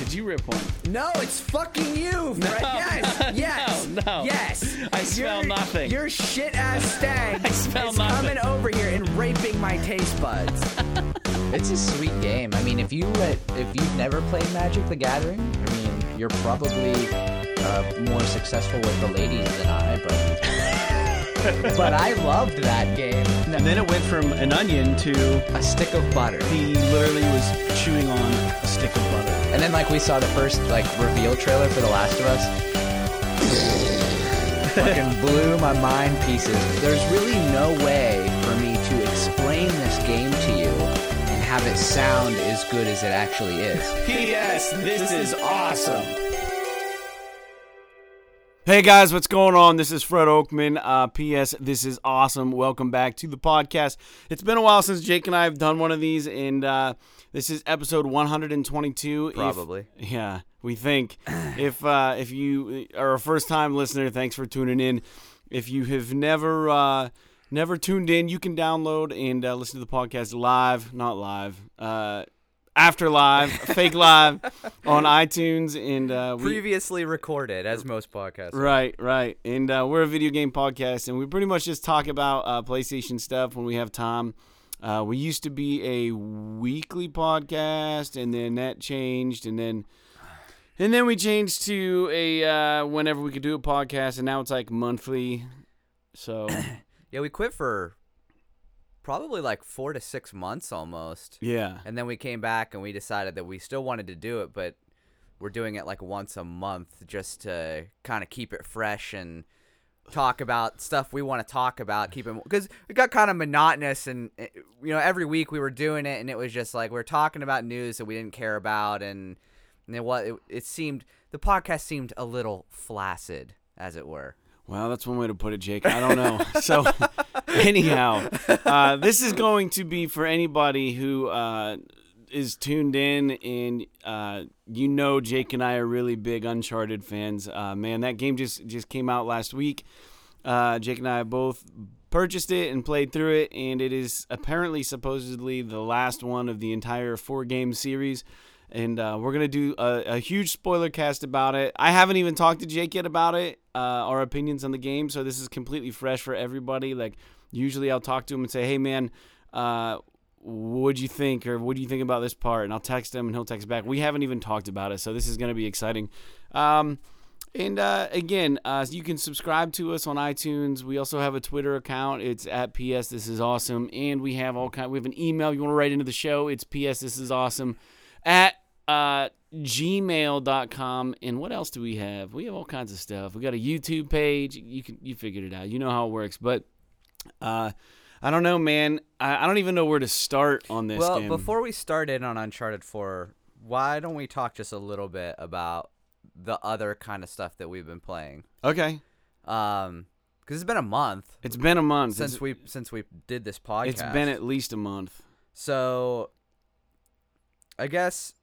Did you rip one? No, it's fucking you, Fred. Yes. No. Yes. I smell nothing. Your shit-ass stag is smell nothing. coming over here and raping my taste buds. It's a sweet game. I mean, if you've never played Magic the Gathering, I mean, you're probably more successful with the ladies than I, but I loved that game. And then it went from an onion to A stick of butter. he literally was chewing on a stick of butter. And then we saw the first reveal trailer for The Last of Us. Fucking blew my mind pieces. There's really no way for me to explain this game to you and have it sound as good as it actually is. P.S. This is awesome. Hey guys, what's going on? This is Fred Oakman. P.S. This is awesome. Welcome back to the podcast. It's been a while since Jake and I have done one of these, and this is episode 122. Probably. Yeah, we think. If you are a first-time listener, thanks for tuning in. If you have never tuned in, you can download and listen to the podcast live, not live, after live, fake live on iTunes and Previously recorded, as most podcasts. Right. And we're a video game podcast, and we pretty much just talk about PlayStation stuff when we have time. We used to be a weekly podcast, and then that changed, and then we changed to a whenever we could do a podcast, and now it's like monthly. So Yeah, we quit for probably 4 to 6 months almost. yeah. And then we came back and we decided that we still wanted to do it, but we're doing it once a month just to kind of keep it fresh and talk about stuff we want to talk about. Because it got kind of monotonous, and every week we were doing it, and it was just we were talking about news that we didn't care about, and it seemed the podcast seemed a little flaccid, as it were. Well, that's one way to put it, Jake. I don't know. So, anyhow, this is going to be for anybody who is tuned in, and Jake and I are really big Uncharted fans. Man, that game just came out last week. Jake and I both purchased it and played through it, and it is apparently supposedly the last one of the entire 4-game series. And we're going to do a huge spoiler cast about it. I haven't even talked to Jake yet about it, our opinions on the game, so this is completely fresh for everybody. Usually I'll talk to him and say, hey, man, what'd you think, or what do you think about this part? And I'll text him, and he'll text back. We haven't even talked about it, so this is going to be exciting. Again, you can subscribe to us on iTunes. We also have a Twitter account. It's at PS This Is Awesome, and we have we have an email you want to write into the show. It's PS This Is Awesome at gmail.com. And what else do we have? We have all kinds of stuff. We got a YouTube page. You figured it out. You know how it works. But I don't know, man. I don't even know where to start on this game. Well, before we start in on Uncharted 4, why don't we talk just a little bit about the other kind of stuff that we've been playing? Okay. Because it's been a month. It's been a month since we did this podcast. It's been at least a month. So I guess,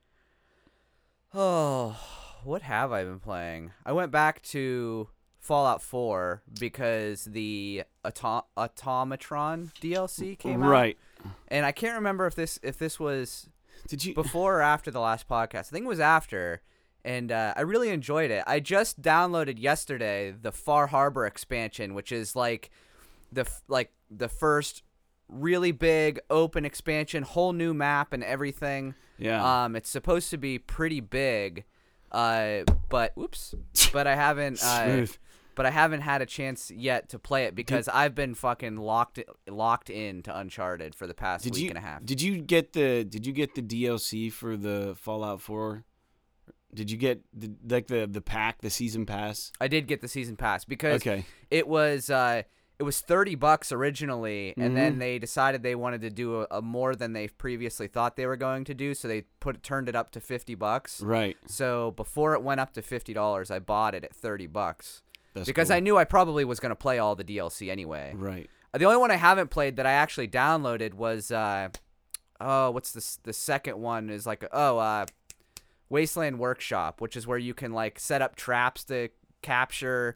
what have I been playing? I went back to Fallout 4 because the Automatron DLC came out. Right. And I can't remember if this was Did you before or after the last podcast. I think it was after, and I really enjoyed it. I just downloaded yesterday the Far Harbor expansion, which is the first really big open expansion, whole new map and everything. Yeah. It's supposed to be pretty big, but I haven't Smooth. but I haven't had a chance yet to play it because I've been fucking locked in to Uncharted for the past week and a half. Did you get the DLC for the Fallout 4? Did you get the pack, the season pass? I did get the season pass because Okay. it was $30 originally, and then they decided they wanted to do a more than they previously thought they were going to do, so they turned it up to $50. Right. So before it went up to $50, I bought it at $30 because cool. I knew I probably was going to play all the DLC anyway. Right. The only one I haven't played that I actually downloaded was what's the second one is Wasteland Workshop, which is where you can set up traps to capture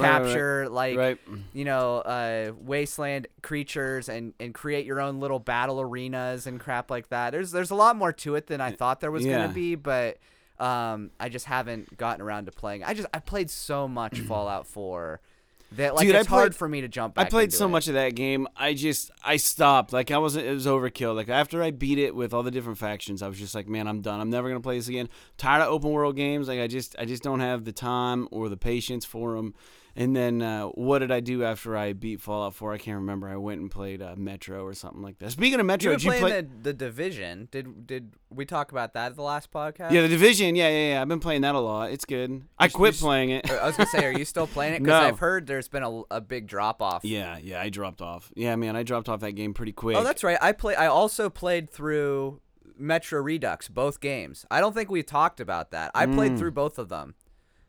wasteland creatures and create your own little battle arenas and crap like that. There's a lot more to it than I thought there was gonna be, but I just haven't gotten around to playing. I played so much Fallout 4 that like Dude, it's hard for me to jump back. I played into so it. much of that game. I stopped. Like it was overkill. Like after I beat it with all the different factions, I was just like, man, I'm done. I'm never gonna play this again. Tired of open world games. Like I just don't have the time or the patience for them. And then what did I do after I beat Fallout 4? I can't remember. I went and played Metro or something like that. Speaking of Metro, You were did you play playing the Division. Did we talk about that at the last podcast? Yeah, the Division. Yeah. I've been playing that a lot. It's good. I quit playing it. I was gonna say, are you still playing it? Because No. I've heard there's been a big drop off. Yeah, I dropped off. Yeah, man, I dropped off that game pretty quick. Oh, that's right. I also played through Metro Redux, both games. I don't think we talked about that. I played through both of them.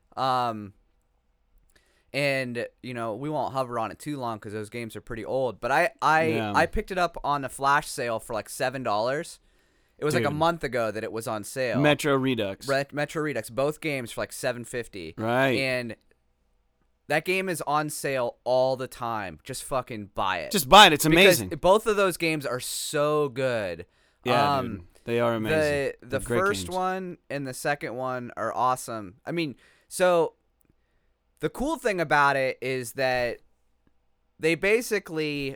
And you know, we won't hover on it too long because those games are pretty old. But I picked it up on a flash sale for like $7. It was like a Dude. month ago that it was on sale. Metro Redux. Metro Redux, both games for like $7.50. Right. And that game is on sale all the time. Just fucking buy it. Just buy it. It's amazing. Because both of those games are so good. Yeah, dude. They are amazing. The They're great first games. one and the second one are awesome. I mean, so the cool thing about it is that they basically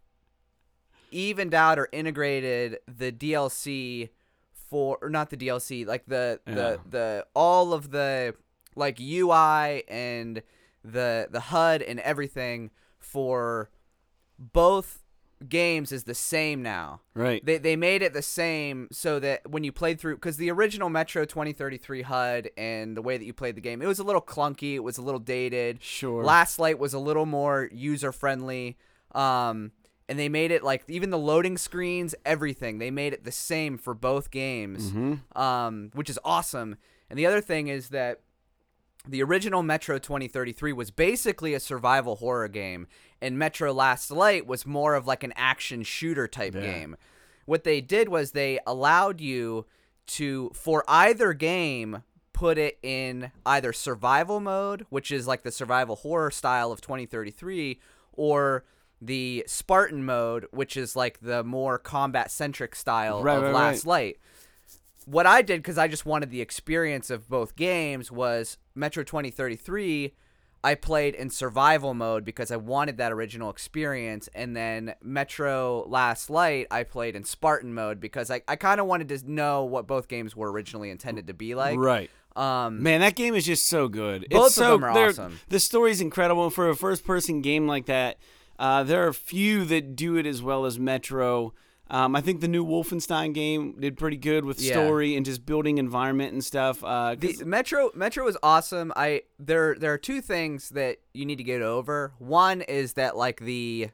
evened out or integrated the DLC or not the DLC, like the all of the like UI and the HUD and everything for both games is the same now. Right. They made it the same so that when you played through, because the original Metro 2033 HUD and the way that you played the game, it was a little clunky, it was a little dated. Sure. Last Light was a little more user friendly. And they made it like even the loading screens, everything, they made it the same for both games, which is awesome. And the other thing is that the original Metro 2033 was basically a survival horror game, and Metro Last Light was more of like an action shooter type game. What they did was they allowed you to, for either game, put it in either survival mode, which is like the survival horror style of 2033, or the Spartan mode, which is like the more combat-centric style of Last Light. What I did, because I just wanted the experience of both games, was Metro 2033, I played in survival mode because I wanted that original experience, and then Metro Last Light, I played in Spartan mode because I kind of wanted to know what both games were originally intended to be like. Right. Man, that game is just so good. Both it's of so, them are awesome. The story's incredible. For a first-person game like that, there are few that do it as well as Metro. I think the new Wolfenstein game did pretty good with story and just building environment and stuff. The Metro is awesome. There are two things that you need to get over. One is that like the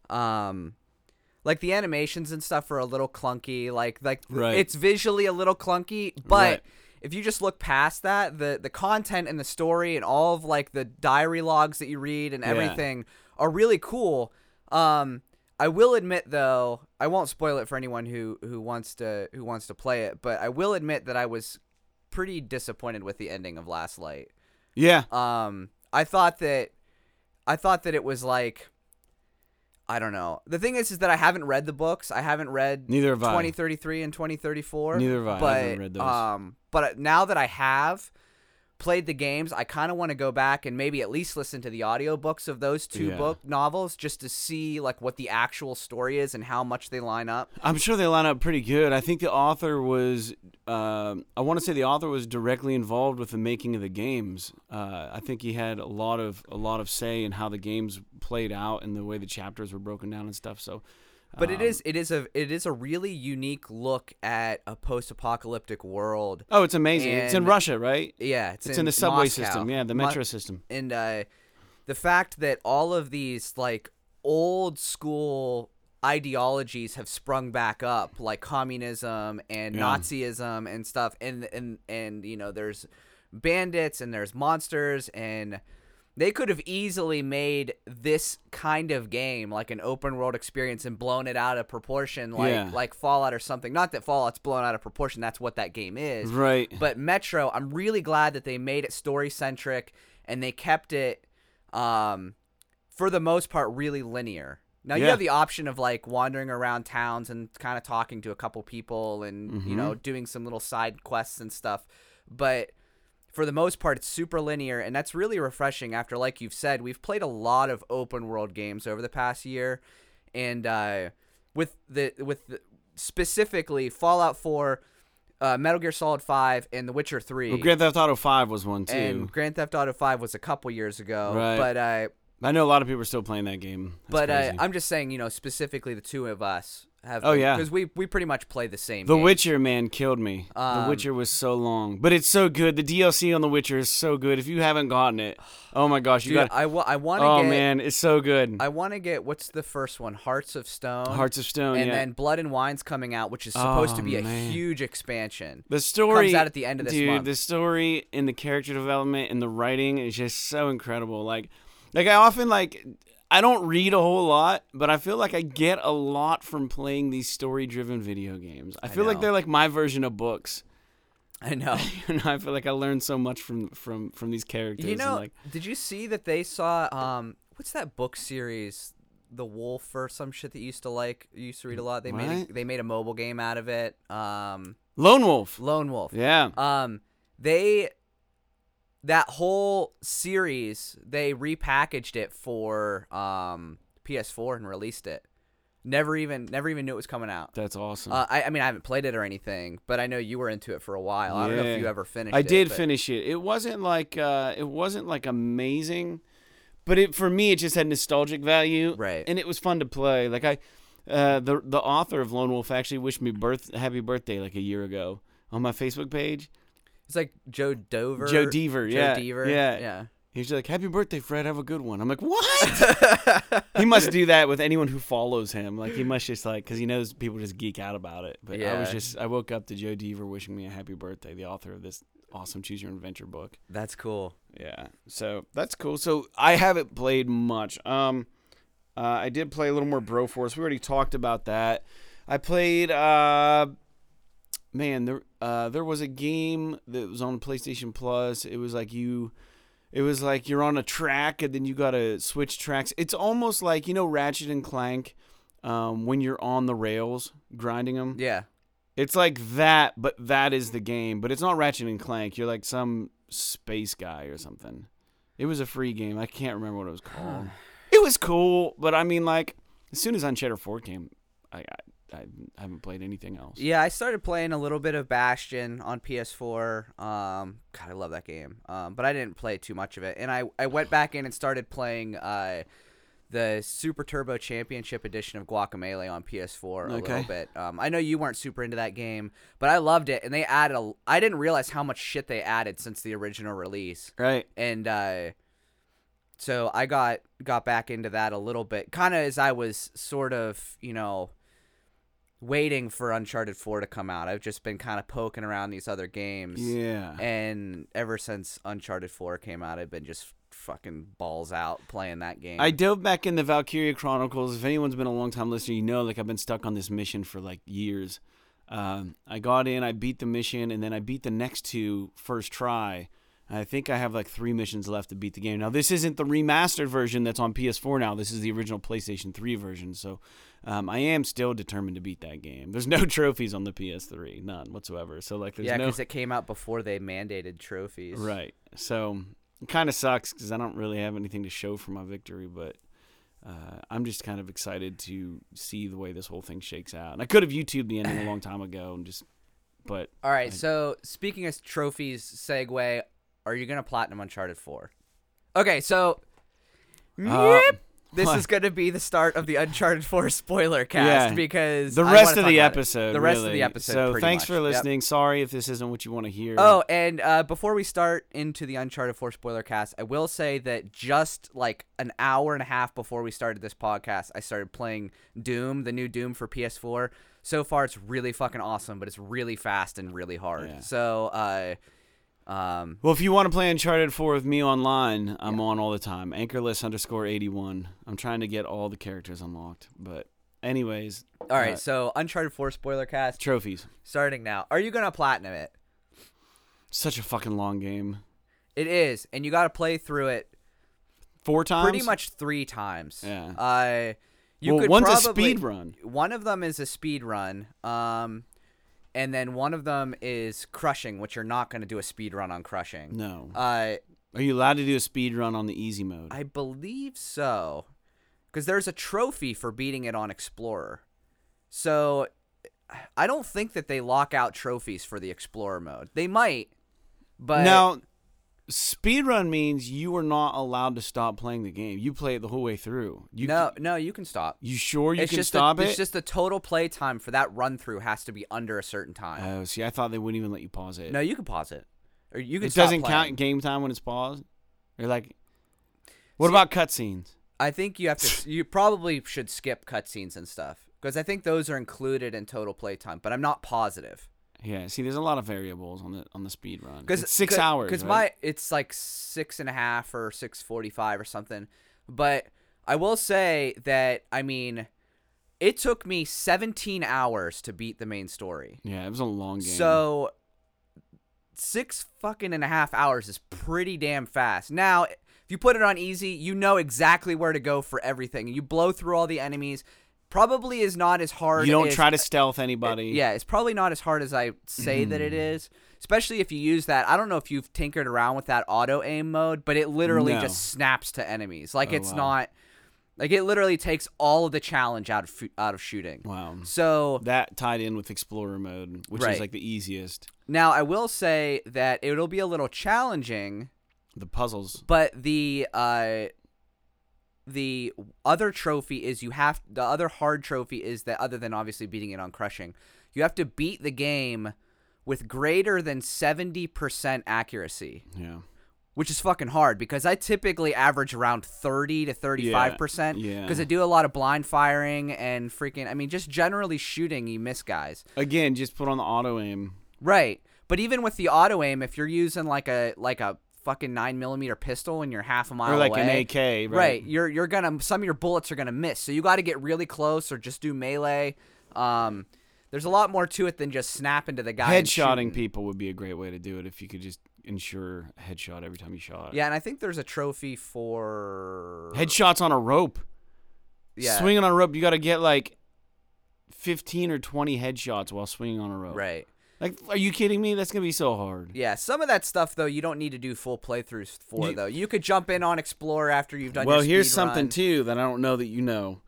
animations and stuff are a little clunky. Like it's visually a little clunky, but if you just look past that, the content and the story and all of like the diary logs that you read and everything are really cool. I will admit, though, I won't spoil it for anyone who wants to play it, but I will admit that I was pretty disappointed with the ending of Last Light. Yeah. I thought that it was like, I don't know. The thing is that I haven't read the books. I haven't read Neither have I. 2033 and 2034. Neither have I. But, I haven't read those. But now that I have played the games, I kind of want to go back and maybe at least listen to the audiobooks of those two book novels just to see like what the actual story is and how much they line up. I'm sure they line up pretty good. I think the author was I want to say the author was directly involved with the making of the games. I think he had a lot of say in how the games played out and the way the chapters were broken down and stuff. So but it is a really unique look at a post-apocalyptic world. Oh, it's amazing. It's in Russia, right? Yeah, it's in the subway Moscow. system. Yeah, the metro system. And the fact that all of these like old school ideologies have sprung back up, like communism and Nazism and stuff, and you know, there's bandits and there's monsters, and they could have easily made this kind of game like an open world experience and blown it out of proportion, like Fallout or something. Not that Fallout's blown out of proportion, that's what that game is. Right. But Metro, I'm really glad that they made it story centric and they kept it for the most part really linear. Now you have the option of like wandering around towns and kind of talking to a couple people and you know, doing some little side quests and stuff. but for the most part, it's super linear, and that's really refreshing after, like you've said, we've played a lot of open world games over the past year, and with specifically Fallout 4, Metal Gear Solid 5, and The Witcher 3. Well, Grand Theft Auto 5 was one, too. And Grand Theft Auto 5 was a couple years ago. Right. But I know a lot of people are still playing that game. That's crazy. I'm just saying, specifically the two of us have. Oh, yeah. Because we pretty much play the same The game. Witcher, man, killed me. The Witcher was so long. But it's so good. The DLC on The Witcher is so good. If you haven't gotten it, oh my gosh, you Dude, got I want to Oh, get. man, it's so good. I want to get, what's the first one? Hearts of Stone. Hearts of Stone, And yeah. then Blood and Wine's coming out, which is supposed to be a man. huge expansion. The story comes out at the end of this dude, month. the story and the character development and the writing is just so incredible. Like I often I don't read a whole lot, but I feel like I get a lot from playing these story-driven video games. I feel like know. they're like my version of books. I know. I feel like I learned so much from these characters. and Did you see that they saw what's that book series, The Wolf or some shit that you used to read a lot? They made a mobile game out of it. Lone Wolf. Lone Wolf. Yeah. That whole series, they repackaged it for PS4 and released it. Never even knew it was coming out. That's awesome. I mean, I haven't played it or anything, but I know you were into it for a while. I don't know if you ever finished it. I did finish it. It wasn't like amazing, but for me it just had nostalgic value. Right. And it was fun to play. Like the author of Lone Wolf actually wished me happy birthday like a year ago on my Facebook page. It's like Joe Dever. Joe Dever, yeah. Joe Dever. Yeah. Yeah. He's like, happy birthday, Fred. Have a good one. I'm like, what? He must do that with anyone who follows him. Like, he must just because he knows people just geek out about it. But Yeah. I woke up to Joe Dever wishing me a happy birthday, the author of this awesome Choose Your Own Adventure book. That's cool. Yeah. So that's cool. So I haven't played much. I did play a little more Broforce. We already talked about that. I played, there was a game that was on PlayStation Plus. It was like you're on a track and then you gotta switch tracks. It's almost like Ratchet and Clank, when you're on the rails grinding them. Yeah. It's like that, but that is the game. But it's not Ratchet and Clank. You're like some space guy or something. It was a free game. I can't remember what it was called. It was cool, but I mean, as soon as Uncharted 4 came, I haven't played anything else. Yeah, I started playing a little bit of Bastion on PS4. God, I love that game. But I didn't play too much of it. And I went back in and started playing the Super Turbo Championship edition of Guacamelee on PS4 a little bit. I know you weren't super into that game, but I loved it. And they added I didn't realize how much shit they added since the original release. Right. And so I got back into that a little bit, kind of as I was sort of, waiting for Uncharted 4 to come out. I've just been kind of poking around these other games. Yeah. And ever since Uncharted 4 came out, I've been just fucking balls out playing that game. I dove back in the Valkyria Chronicles. If anyone's been a long time listener, I've been stuck on this mission for years. I got in, I beat the mission, and then I beat the next two first try. I think I have 3 missions left to beat the game. Now, this isn't the remastered version that's on PS4 now. This is the original PlayStation 3 version. So I am still determined to beat that game. There's no trophies on the PS3, none whatsoever. So there's because it came out before they mandated trophies. Right. So it kind of sucks because I don't really have anything to show for my victory, but I'm just kind of excited to see the way this whole thing shakes out. And I could have YouTubed the ending a long time ago but all right. So speaking of trophies, segue. Are you going to platinum Uncharted 4? Okay, so this is going to be the start of the Uncharted 4 spoiler cast because the rest of the episode. The rest of the episode. So thanks much. for listening. Yep. Sorry if this isn't what you want to hear. Oh, and before we start into the Uncharted 4 spoiler cast, I will say that just an hour and a half before we started this podcast, I started playing Doom, the new Doom for PS4. So far, it's really fucking awesome, but it's really fast and really hard. Yeah. So, well, if you want to play Uncharted 4 with me online, I'm on all the time. Anchorless_81. I'm trying to get all the characters unlocked. But anyways. All right, so Uncharted 4 spoiler cast. Trophies. Starting now. Are you going to platinum it? Such a fucking long game. It is, and you got to play through it 4 times? pretty much 3 times. Yeah. Could one's probably, a speed run. One of them is a speed run. and then one of them is crushing, which you're not going to do a speed run on crushing. No. Are you allowed to do a speed run on the easy mode? I believe so, because there's a trophy for beating it on Explorer. So I don't think that they lock out trophies for the Explorer mode. They might, but now, speedrun means you are not allowed to stop playing the game. You play it the whole way through. No, you can stop. You sure you It's can just stop it? It's just the total play time for that run through has to be under a certain time. Oh, see, I thought they wouldn't even let you pause it. No, you can pause it, or you can. It stop doesn't playing. count game time when it's paused. You're like, what about cutscenes? I think you have to. You probably should skip cutscenes and stuff because I think those are included in total play time, but I'm not positive. Yeah, see, there's a lot of variables on the speed run. Because It's 6 hours. Because right? it's like 6.5 or 6:45 or something. But I will say that it took me 17 hours to beat the main story. Yeah, it was a long game. So 6.5 hours is pretty damn fast. Now, if you put it on easy, you know exactly where to go for everything. You blow through all the enemies. Probably is not as hard. You don't try to stealth anybody. Yeah, it's probably not as hard as I say that it is. Especially if you use that. I don't know if you've tinkered around with that auto aim mode, but it literally No. just snaps to enemies. Like Oh, it's wow. not. Like it literally takes all of the challenge out of shooting. Wow. So That tied in with Explorer mode, which Right. is like the easiest. now I will say that it'll be a little challenging, The puzzles. but the other trophy is the other hard trophy is that other than obviously beating it on crushing, you have to beat the game with greater than 70% accuracy, Yeah. which is fucking hard because I typically average around 30 to 35% Yeah. because I do a lot of blind firing and just generally shooting, you miss guys. Again, just put on the auto aim. Right. But even with the auto aim, if you're using like a fucking 9mm pistol and you're half a mile Or like away, an AK, right? right, you're gonna some of your bullets are gonna miss, so you got to get really close or just do melee. There's a lot more to it than just snap into the guy. and Headshotting shooting. people would be a great way to do it if you could just ensure a headshot every time you shot. Yeah, and I think there's a trophy for Headshots on a rope. Yeah, Swinging on a rope, you got to get like 15 or 20 headshots while swinging on a rope. right. Like, are you kidding me? That's going to be so hard. Yeah, some of that stuff though you don't need to do full playthroughs for though. You could jump in on Explorer after you've done. Well, your here's speed something run. too that I don't know that you know.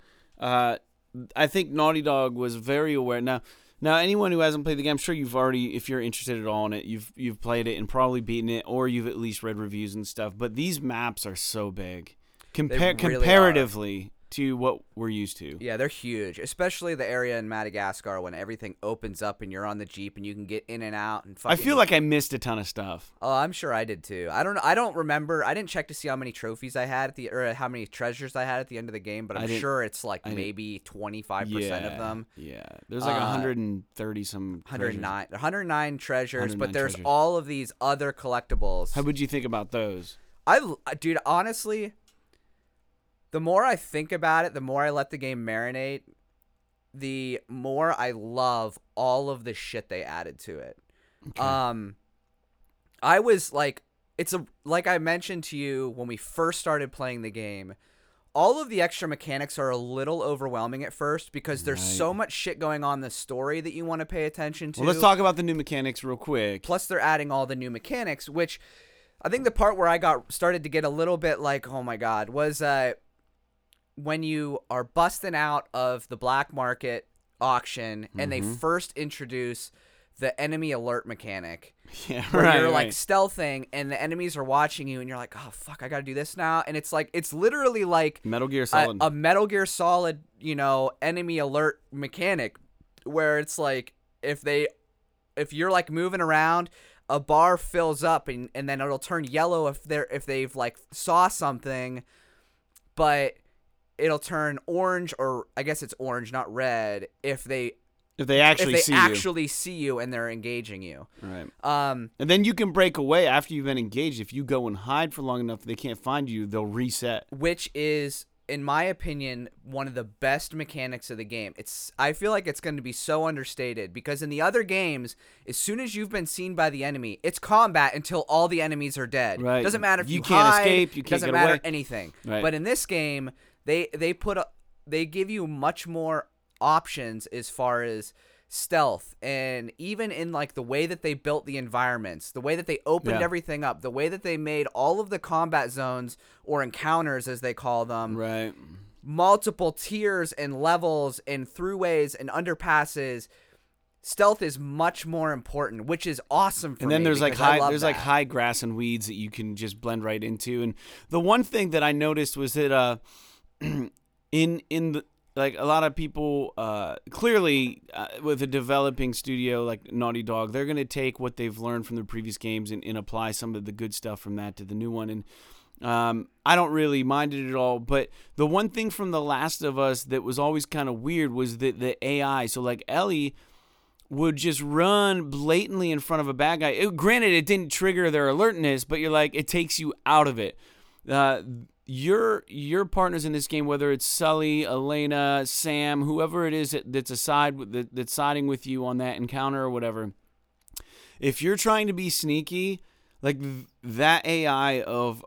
I think Naughty Dog was very aware. Now anyone who hasn't played the game, I'm sure you've already, if you're interested at all in it, you've played it and probably beaten it, or you've at least read reviews and stuff. But these maps are so big, really comparatively to what we're used to. Yeah, they're huge, especially the area in Madagascar when everything opens up and you're on the Jeep and you can get in and out and I fucking. feel like I missed a ton of stuff. Oh, I'm sure I did too. I don't remember. I didn't check to see how many trophies I had or how many treasures I had at the end of the game, but I'm sure it's like maybe 25% of them. Yeah, there's like 130 some. 109 treasures, 109 but there's treasures. all of these other collectibles. How would you think about those? Dude, honestly, the more I think about it, the more I let the game marinate, the more I love all of the shit they added to it. Okay. I was like, like I mentioned to you when we first started playing the game, all of the extra mechanics are a little overwhelming at first because there's so much shit going on in the story that you want to pay attention to. Well, let's talk about the new mechanics real quick. Plus, they're adding all the new mechanics, which I think the part where I started to get a little bit like, oh my god, was when you are busting out of the black market auction and they first introduce the enemy alert mechanic. Yeah, Where right, you're like right. stealthing and the enemies are watching you and you're like, oh fuck, I gotta do this now. And it's like, it's literally like Metal Gear Solid. a Metal Gear Solid, enemy alert mechanic where it's like if you're like moving around, a bar fills up and then it'll turn yellow if they've like saw something, but it'll turn orange, or I guess it's orange, not red, if they actually see you and they're engaging you. Right. And then you can break away after you've been engaged. If you go and hide for long enough, they can't find you. They'll reset. Which is, in my opinion, one of the best mechanics of the game. I feel like it's going to be so understated because in the other games, as soon as you've been seen by the enemy, it's combat until all the enemies are dead. Right. Doesn't matter if You you can't hide, escape, you can't doesn't get matter away. anything. Right. But in this game, they give you much more options as far as stealth, and even in like the way that they built the environments, the way that they opened everything up, the way that they made all of the combat zones or encounters as they call them, Right. multiple tiers and levels and throughways and underpasses. Stealth is much more important, which is awesome for me. And then there's like because I love like that. high grass and weeds that you can just blend right into. And the one thing that I noticed was that in the like a lot of people clearly with a developing studio like Naughty Dog, they're going to take what they've learned from the previous games and apply some of the good stuff from that to the new one. And I don't really mind it at all. But the one thing from The Last of Us that was always kind of weird was the AI. So like Ellie would just run blatantly in front of a bad guy. Granted, it didn't trigger their alertness, but you're like, it takes you out of it. Your partners in this game, whether it's Sully, Elena, Sam, whoever it is that's that's siding with you on that encounter or whatever, if you're trying to be sneaky, like that AI of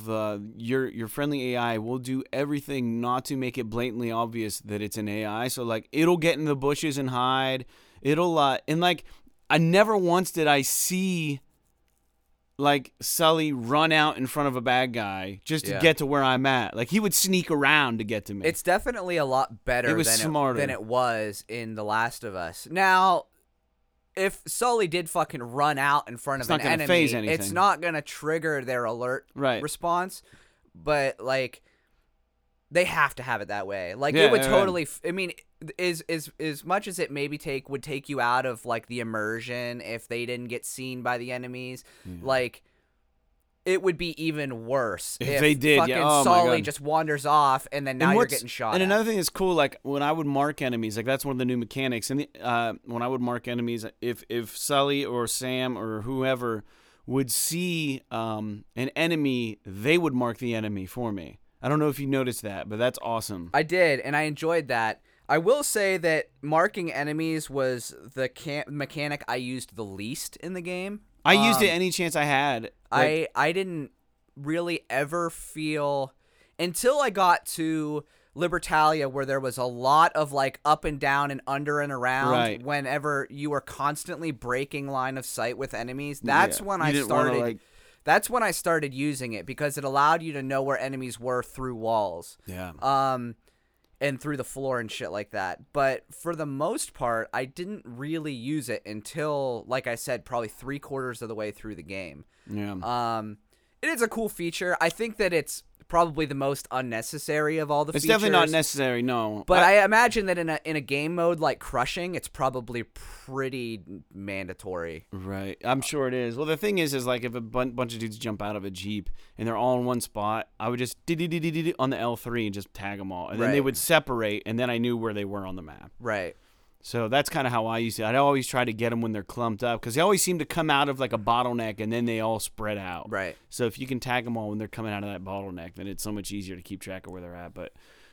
your friendly AI will do everything not to make it blatantly obvious that it's an AI. So like it'll get in the bushes and hide. It'll and like I never once did I see like Sully run out in front of a bad guy just to get to where I'm at. Like he would sneak around to get to me. It's definitely a lot better than it was in The Last of Us. Now, if Sully did fucking run out in front of an enemy, phase anything. It's not going to trigger their alert response, but like they have to have it that way. Like it would totally I mean is as much as it maybe would take you out of like the immersion if they didn't get seen by the enemies, like it would be even worse if they did. Fucking Oh Sully just wanders off and then now you're getting shot. And at. another thing that's cool, like when I would mark enemies, like that's one of the new mechanics. And when I would mark enemies, if Sully or Sam or whoever would see an enemy, they would mark the enemy for me. I don't know if you noticed that, but that's awesome. I did, and I enjoyed that. I will say that marking enemies was the mechanic I used the least in the game. I used it any chance I had. I didn't really ever feel until I got to Libertalia, where there was a lot of like up and down and under and around. Whenever you were constantly breaking line of sight with enemies, that's when I started. That's when I started using it because it allowed you to know where enemies were through walls. Yeah. And through the floor and shit like that. But for the most part, I didn't really use it until, like I said, probably 3/4 of the way through the game. Yeah. It is a cool feature. I think that it's probably the most unnecessary of all the features. It's definitely not necessary, no. But I imagine that in a game mode like Crushing, it's probably pretty mandatory. Right. I'm sure it is. Well, the thing is like if a bunch of dudes jump out of a Jeep and they're all in one spot, I would just on the L3 and just tag them all. And then they would separate, and then I knew where they were on the map. Right. So that's kind of how I used it. I'd always try to get them when they're clumped up because they always seem to come out of like a bottleneck and then they all spread out. Right. So if you can tag them all when they're coming out of that bottleneck, then it's so much easier to keep track of where they're at. But,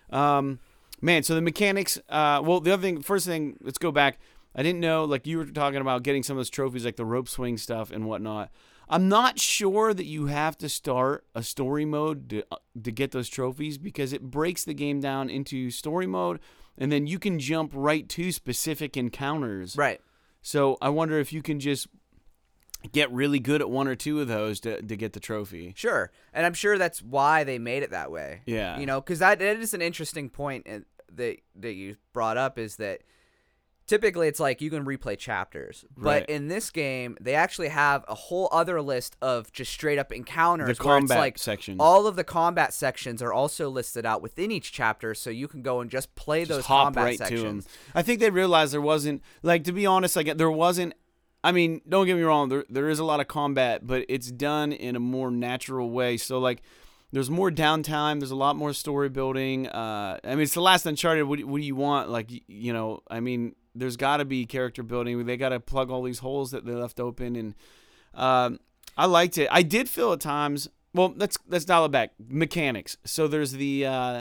man, so the mechanics, well, the other thing, first thing, let's go back. I didn't know, like you were talking about getting some of those trophies, like the rope swing stuff and whatnot. I'm not sure that you have to start a story mode to get those trophies because it breaks the game down into story mode. And then you can jump right to specific encounters. Right. So I wonder if you can just get really good at one or two of those to get the trophy. Sure. And I'm sure that's why they made it that way. Yeah. You know, because that is an interesting point that you brought up is that typically it's like you can replay chapters. But in this game, they actually have a whole other list of just straight up encounters. The combat like sections. All of the combat sections are also listed out within each chapter, so you can go and just play those combat sections. To them. I think they realized there wasn't, like, to be honest, like there wasn't, I mean, don't get me wrong, there is a lot of combat, but it's done in a more natural way. So, like, there's more downtime. There's a lot more story building. I mean, it's the last Uncharted. What do you want? Like, you know, I mean, there's got to be character building. They got to plug all these holes that they left open, and I liked it. I did feel at times. Well, let's dial it back. Mechanics. So there's the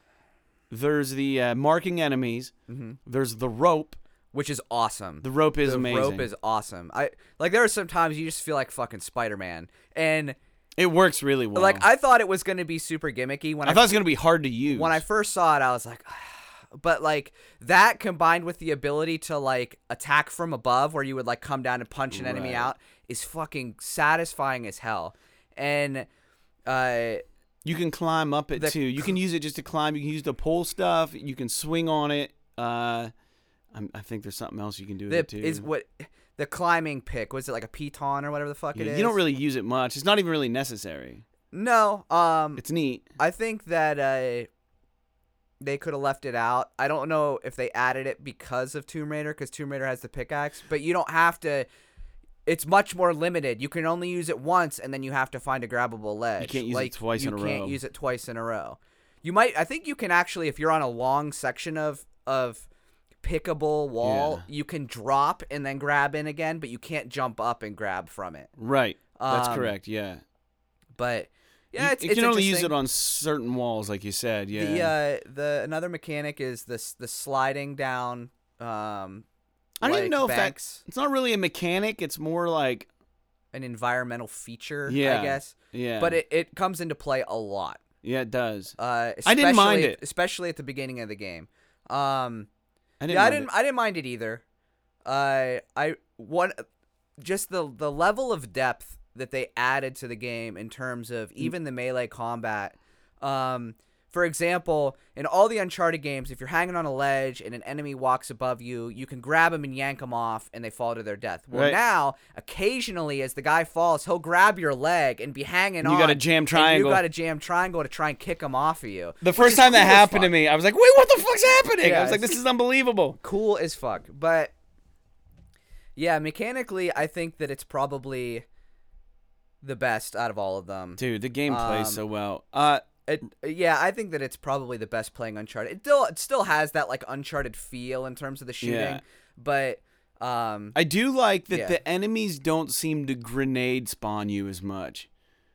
marking enemies. Mm-hmm. There's the rope, which is awesome. The rope is amazing. The rope is awesome. There are some times you just feel like fucking Spider-Man, and it works really well. Like I thought it was going to be super gimmicky when I thought it was going to be hard to use. When I first saw it, I was like, But like that combined with the ability to like attack from above, where you would like come down and punch an enemy out, is fucking satisfying as hell. And you can climb up it too. You can use it just to climb. You can use the pole stuff. You can swing on it. I think there's something else you can do with it too. Is what the climbing pick, was it like a piton or whatever the fuck it is? You don't really use it much. It's not even really necessary. No. It's neat. I think that they could have left it out. I don't know if they added it because of Tomb Raider, because Tomb Raider has the pickaxe, but you don't have to. It's much more limited. You can only use it once, and then you have to find a grabbable ledge. You can't use it twice in a row. You can't use it twice in a row. You might. I think you can actually, if you're on a long section of pickable wall, you can drop and then grab in again, but you can't jump up and grab from it. Right. That's correct. Yeah. But yeah, you can only use it on certain walls, like you said. Yeah. The another mechanic is the sliding down. I don't even know banks. if it's not really a mechanic. It's more like an environmental feature, I guess. Yeah. But it comes into play a lot. Yeah, it does. I didn't mind it, especially at the beginning of the game. I didn't mind it either. Just the level of depth that they added to the game in terms of even the melee combat. For example, in all the Uncharted games, if you're hanging on a ledge and an enemy walks above you, you can grab them and yank them off, and they fall to their death. Well, now, occasionally, as the guy falls, he'll grab your leg and be hanging on. You got a jam triangle. You got a jam triangle to try and kick him off of you. The first time that happened to me, I was like, wait, what the fuck's happening? I was like, this is unbelievable. Cool as fuck. But, yeah, mechanically, I think that it's probably the best out of all of them. Dude, the game plays so well. I think that it's probably the best playing Uncharted. It still has that like Uncharted feel in terms of the shooting, but I do like that the enemies don't seem to grenade spawn you as much.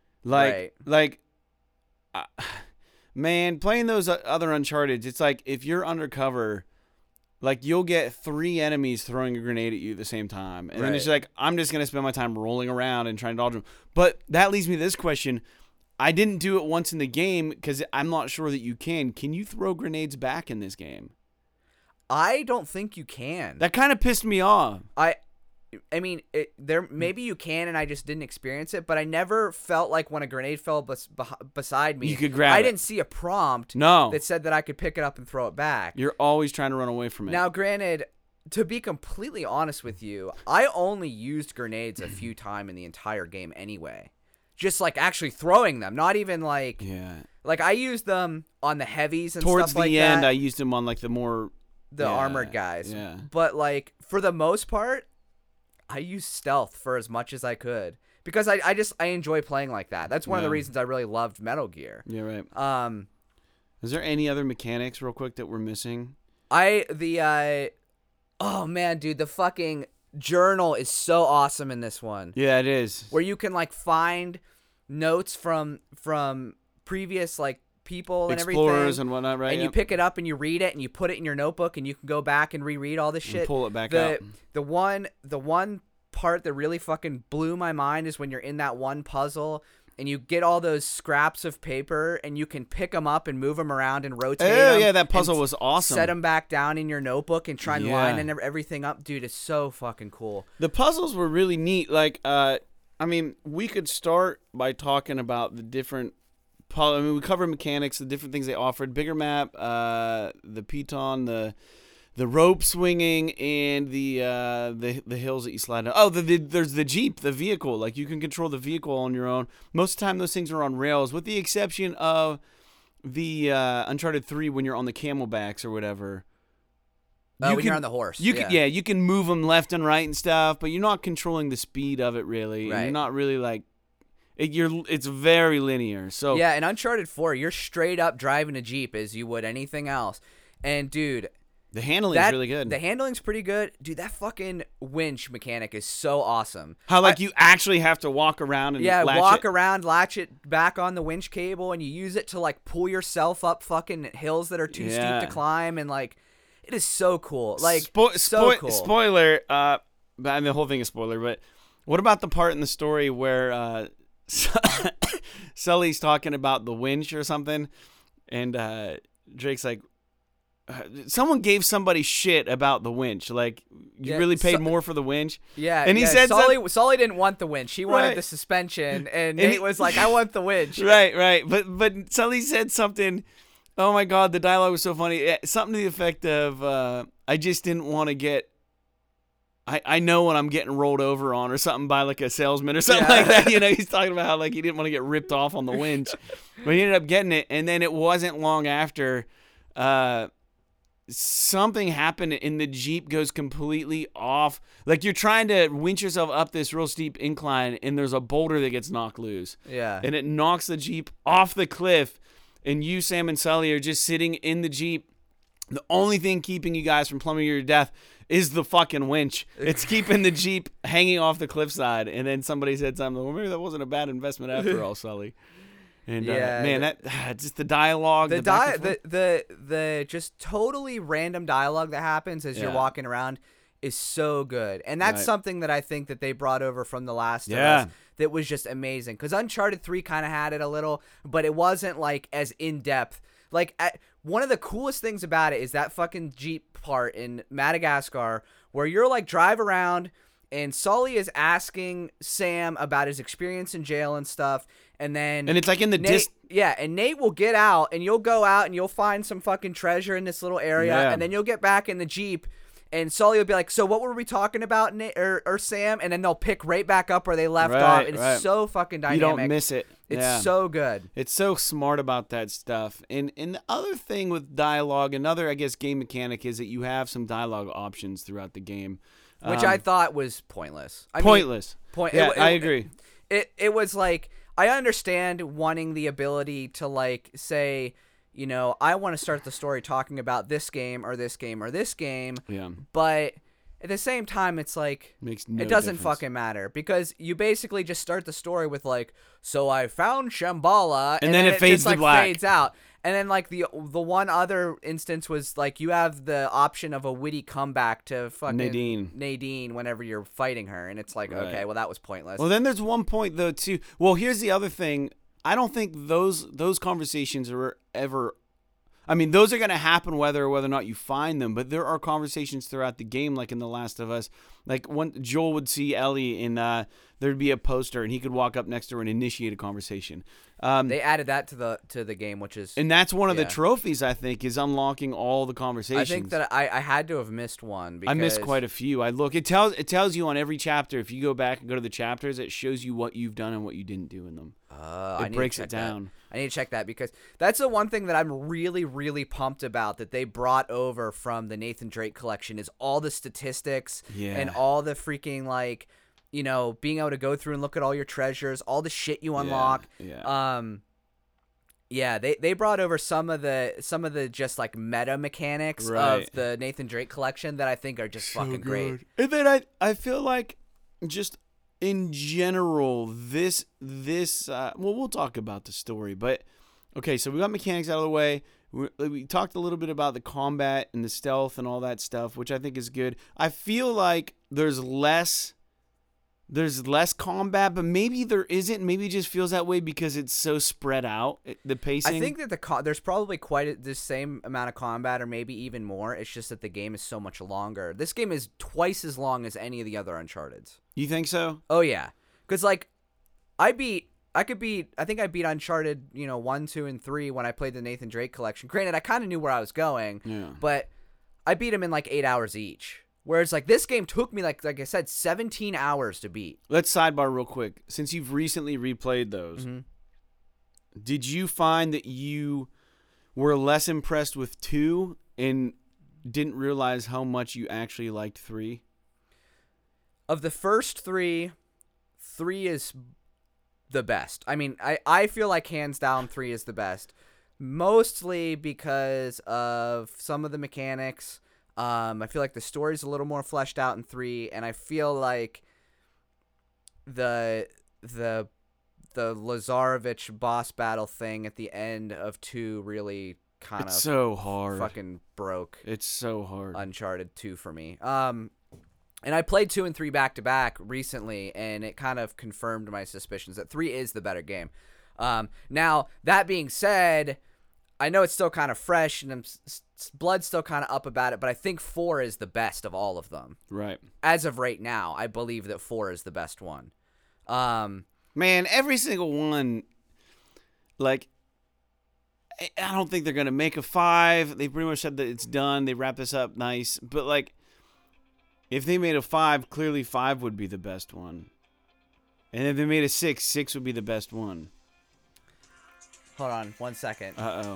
Man, playing those other Uncharted, it's like if you're undercover, like you'll get 3 enemies throwing a grenade at you at the same time, and then it's like I'm just gonna spend my time rolling around and trying to dodge them. But that leads me to this question. I didn't do it once in the game because I'm not sure that you can. Can you throw grenades back in this game? I don't think you can. That kind of pissed me off. I mean, maybe you can, and I just didn't experience it. But I never felt like when a grenade fell beside me, you could grab it. I didn't see a prompt that said that I could pick it up and throw it back. You're always trying to run away from it. Now, granted, to be completely honest with you, I only used grenades a few times in the entire game anyway. Just like actually throwing them, not even like like I used them on the heavies and towards stuff like that. Towards the end, I used them on like the armored guys. Yeah. But like for the most part, I used stealth for as much as I could because I enjoy playing like that. That's one of the reasons I really loved Metal Gear. Yeah, right. Is there any other mechanics, real quick, that we're missing? Oh man, dude, the fucking journal is so awesome in this one. Yeah, it is. Where you can like find notes from previous like people and everything, explorers and whatnot, right? And you pick it up and you read it and you put it in your notebook and you can go back and reread all this shit. And pull it back up. The one part that really fucking blew my mind is when you're in that one puzzle and you get all those scraps of paper and you can pick them up and move them around and rotate them. Oh, yeah, that puzzle was awesome. Set them back down in your notebook and try and line and everything up. Dude, it's so fucking cool. The puzzles were really neat. Like, I mean, we could start by talking about the different we covered mechanics, the different things they offered. Bigger map, the piton, the rope swinging, and the hills that you slide down. Oh, there's the Jeep, the vehicle. Like, you can control the vehicle on your own. Most of the time, those things are on rails, with the exception of the Uncharted 3 when you're on the camelbacks or whatever. When you're on the horse. You can move them left and right and stuff, but you're not controlling the speed of it, really. Right. You're not really, like... It's very linear. So yeah, in Uncharted 4, you're straight up driving a Jeep as you would anything else. And, dude... The handling's really good. The handling's pretty good. Dude, that fucking winch mechanic is so awesome. How, you actually have to walk around and latch it back on the winch cable, and you use it to, like, pull yourself up fucking hills that are too steep to climb, and, like, it is so cool. Like, so cool. Spoiler, I mean, the whole thing is spoiler, but what about the part in the story where Sully's talking about the winch or something, and Drake's like, someone gave somebody shit about the winch. Like, you really paid more for the winch. Yeah, and he said Sully didn't want the winch. He wanted Right. the suspension, and Nate was like, "I want the winch." Right. But Sully said something. Oh my God, the dialogue was so funny. Something to the effect of, "I just didn't want to get. I know when I'm getting rolled over on or something by like a salesman or something like that." You know, he's talking about how like he didn't want to get ripped off on the winch, but he ended up getting it. And then it wasn't long after. Something happened and the Jeep goes completely off. Like, you're trying to winch yourself up this real steep incline and there's a boulder that gets knocked loose. Yeah. And it knocks the Jeep off the cliff, and you, Sam, and Sully are just sitting in the Jeep. The only thing keeping you guys from plummeting to your death is the fucking winch. It's keeping the Jeep hanging off the cliffside. And then somebody said something, well, maybe that wasn't a bad investment after all, Sully. And man, that just the dialogue, the just totally random dialogue that happens as you're walking around is so good, and that's something that I think that they brought over from The Last of Us that was just amazing. Because Uncharted 3 kind of had it a little, but it wasn't like as in depth. Like one of the coolest things about it is that fucking Jeep part in Madagascar where you're like drive around. And Sully is asking Sam about his experience in jail and stuff. And it's like in the and Nate will get out, and you'll go out and you'll find some fucking treasure in this little area. And then you'll get back in the Jeep, and Sully will be like, "So what were we talking about, Nate or Sam?" And then they'll pick right back up where they left off. And it's so fucking dynamic. You don't miss it. It's so good. It's so smart about that stuff. And the other thing with dialogue, another, I guess, game mechanic is that you have some dialogue options throughout the game. Which I thought was pointless. I agree. It was like, I understand wanting the ability to like say, you know, I want to start the story talking about this game or this game or this game. Yeah. But at the same time, it's like, it doesn't fucking matter, because you basically just start the story with like, so I found Shambhala, and then it fades just, like, to black. Fades out. And then like the one other instance was like you have the option of a witty comeback to fucking Nadine whenever you're fighting her, and it's like, okay, well, that was pointless. Well, then there's one point though too. Well, here's the other thing. I don't think those conversations are ever. I mean, those are going to happen whether or not you find them, but there are conversations throughout the game, like in The Last of Us. Like when Joel would see Ellie and there'd be a poster and he could walk up next to her and initiate a conversation. They added that to the game, which is... And that's one of the trophies, I think, is unlocking all the conversations. I think that I had to have missed one. Because... I missed quite a few. It tells you on every chapter, if you go back and go to the chapters, it shows you what you've done and what you didn't do in them. It breaks it down. I need to check that, because that's the one thing that I'm really, really pumped about that they brought over from the Nathan Drake collection is all the statistics and all the freaking, like, you know, being able to go through and look at all your treasures, all the shit you unlock. They brought over some of the just like meta mechanics of the Nathan Drake collection that I think are just fucking great. And then I feel like just in general, this we'll talk about the story, but okay, so we got mechanics out of the way. We talked a little bit about the combat and the stealth and all that stuff, which I think is good. I feel like there's less combat, but maybe there isn't. Maybe it just feels that way because it's so spread out, the pacing. I think that there's probably quite the same amount of combat, or maybe even more. It's just that the game is so much longer. This game is twice as long as any of the other Uncharted's. You think so? Oh yeah, because like I think I beat Uncharted, 1, 2, and 3 when I played the Nathan Drake collection. Granted, I kind of knew where I was going, but I beat them in like 8 hours each. Whereas like this game took me like I said 17 hours to beat. Let's sidebar real quick. Since you've recently replayed those, did you find that you were less impressed with 2 and didn't realize how much you actually liked 3? Of the first 3 is the best. I mean, I feel like hands down 3 is the best. Mostly because of some of the mechanics. I feel like the story's a little more fleshed out in 3, and I feel like the Lazarevich boss battle thing at the end of 2 really kind of so hard. Fucking broke. It's so hard. Uncharted 2 for me. And I played 2 and 3 back to back recently, and it kind of confirmed my suspicions that 3 is the better game. Now that being said, I know it's still kind of fresh and blood's still kind of up about it, but I think 4 is the best of all of them. Right. As of right now, I believe that 4 is the best one. Man, every single one, like, I don't think they're going to make a 5. They pretty much said that it's done. They wrap this up nice. But, like, if they made a 5, clearly 5 would be the best one. And if they made a 6, 6 would be the best one. Hold on 1 second. Uh-oh.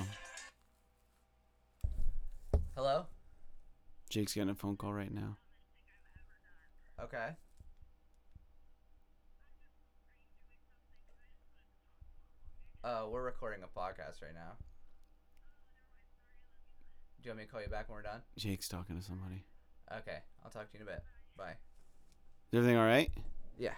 Hello? Jake's getting a phone call right now. Okay. We're recording a podcast right now. Do you want me to call you back when we're done? Jake's talking to somebody. Okay, I'll talk to you in a bit. Bye. Is everything all right? Yeah.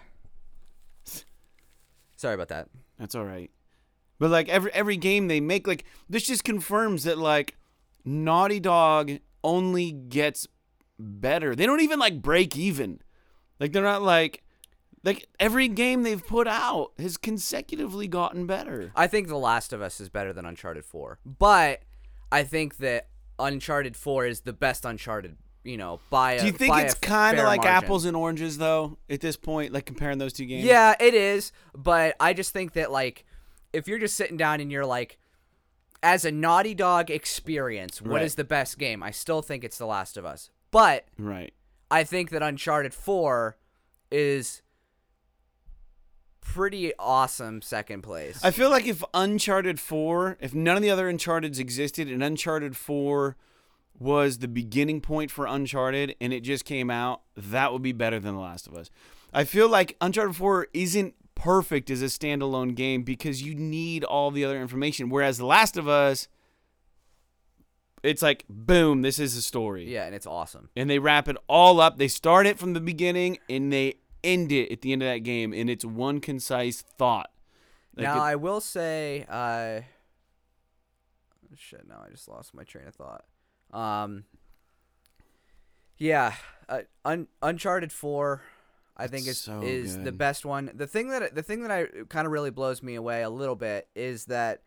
Sorry about that. That's all right. But, like, every game they make, like, this just confirms that, like, Naughty Dog only gets better. They don't even, like, break even. Like, they're not, like, every game they've put out has consecutively gotten better. I think The Last of Us is better than Uncharted 4. But I think that Uncharted 4 is the best Uncharted, by a Do you think it's kind of like margin. apples and oranges, though, at this point, like, comparing those two games? Yeah, it is. But I just think that, like, if you're just sitting down and you're like, as a Naughty Dog experience, what is the best game? I still think it's The Last of Us. But Right. I think that Uncharted 4 is pretty awesome second place. I feel like if Uncharted 4, if none of the other Uncharteds existed and Uncharted 4 was the beginning point for Uncharted and it just came out, that would be better than The Last of Us. I feel like Uncharted 4 isn't perfect as a standalone game because you need all the other information, whereas The Last of Us, it's like, boom, this is a story. Yeah, and it's awesome. And they wrap it all up. They start it from the beginning and they end it at the end of that game, and it's one concise thought. Like now, I will say, shit, now I just lost my train of thought. Yeah, Uncharted 4, I think is the good. best one. The thing that I kind of really blows me away a little bit is that,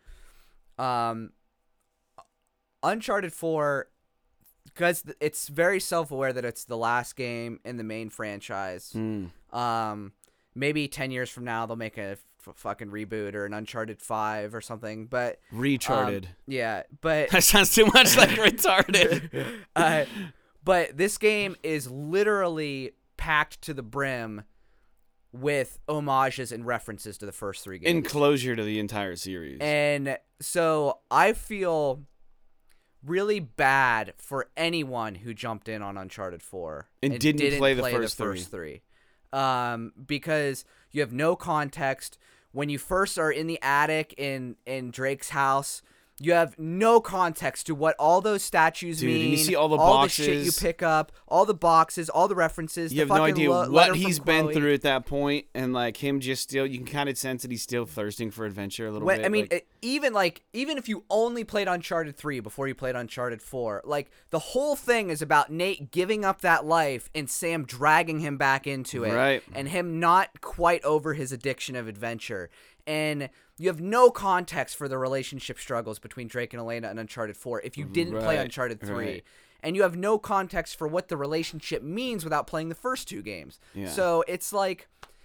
Uncharted 4, because it's very self-aware that it's the last game in the main franchise. Maybe 10 years from now they'll make a fucking reboot or an Uncharted 5 or something. But Recharted. yeah, but That sounds too much like retarded. but this game is literally packed to the brim with homages and references to the first 3 games. In closure to the entire series. And so I feel really bad for anyone who jumped in on Uncharted 4 and didn't play the first three. Because you have no context. When you first are in the attic in Drake's house, you have no context to what all those statues mean. And you see all the all boxes. the shit you pick up, all the boxes, all the references. You have no idea what he's been through at that point, and like him just still, you can kind of sense that he's still thirsting for adventure a little bit. I mean, even if you only played Uncharted 3 before you played Uncharted 4, like the whole thing is about Nate giving up that life and Sam dragging him back into it, Right. and him not quite over his addiction of adventure. And you have no context for the relationship struggles between Drake and Elena in Uncharted 4 if you didn't play Uncharted 3. Right. And you have no context for what the relationship means without playing the first 2 games. Yeah. So it's like,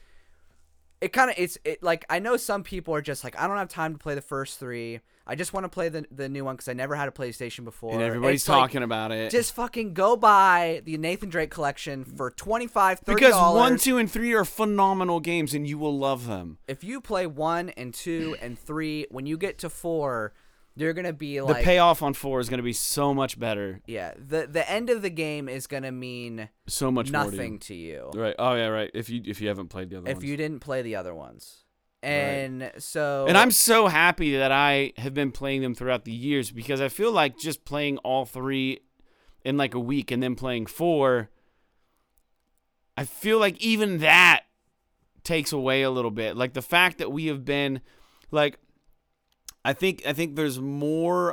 like, I know some people are just like, I don't have time to play the first 3. I just want to play the new one because I never had a PlayStation before. And everybody's talking about it. Just fucking go buy the Nathan Drake collection for $25, $30. Because 1, 2, and 3 are phenomenal games, and you will love them. If you play 1 and 2 and 3, when you get to 4, you're gonna be like, the payoff on 4 is going to be so much better. Yeah, the end of the game is gonna mean So much nothing more to you. Right. Oh yeah. Right. If you haven't played the other ones. If you didn't play the other ones. And so, and I'm so happy that I have been playing them throughout the years because I feel like just playing all 3 in like a week and then playing 4, I feel like even that takes away a little bit. Like the fact that we have been like, I think there's more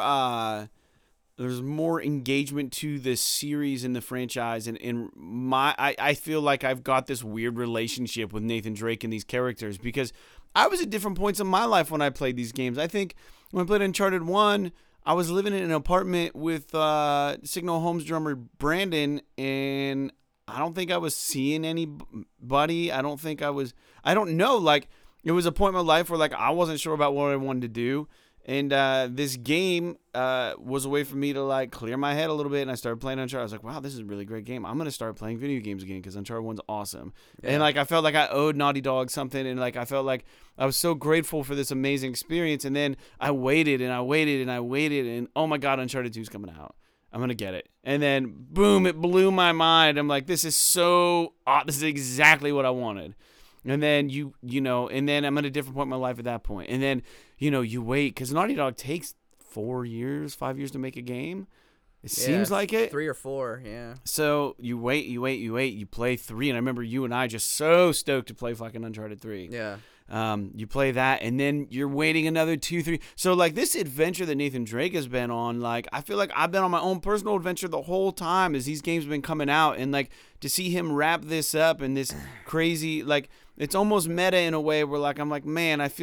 engagement to this series in the franchise, and I feel like I've got this weird relationship with Nathan Drake and these characters because I was at different points in my life when I played these games. I think when I played Uncharted 1, I was living in an apartment with Signal Homes drummer Brandon, and I don't think I was seeing anybody. I don't know. Like, it was a point in my life where, like, I wasn't sure about what I wanted to do. And this game was a way for me to, like, clear my head a little bit. And I started playing Uncharted. I was like, wow, this is a really great game. I'm going to start playing video games again because Uncharted 1's awesome. Yeah. And, like, I felt like I owed Naughty Dog something. And, like, I felt like I was so grateful for this amazing experience. And then I waited and I waited and I waited. And, oh, my God, Uncharted 2 is coming out. I'm going to get it. And then, boom, it blew my mind. I'm like, this is exactly what I wanted. And then, you know, and then I'm at a different point in my life at that point. And then, you know, you wait, because Naughty Dog takes 5 years to make a game. It seems like it. 3 or 4, yeah. So you wait, you play 3. And I remember you and I just so stoked to play fucking Uncharted 3. Yeah. You play that, and then you're waiting another 2, 3. So, like, this adventure that Nathan Drake has been on, like, I feel like I've been on my own personal adventure the whole time as these games have been coming out. And, like, to see him wrap this up and this crazy, like, it's almost meta in a way where, like, I'm like, man, I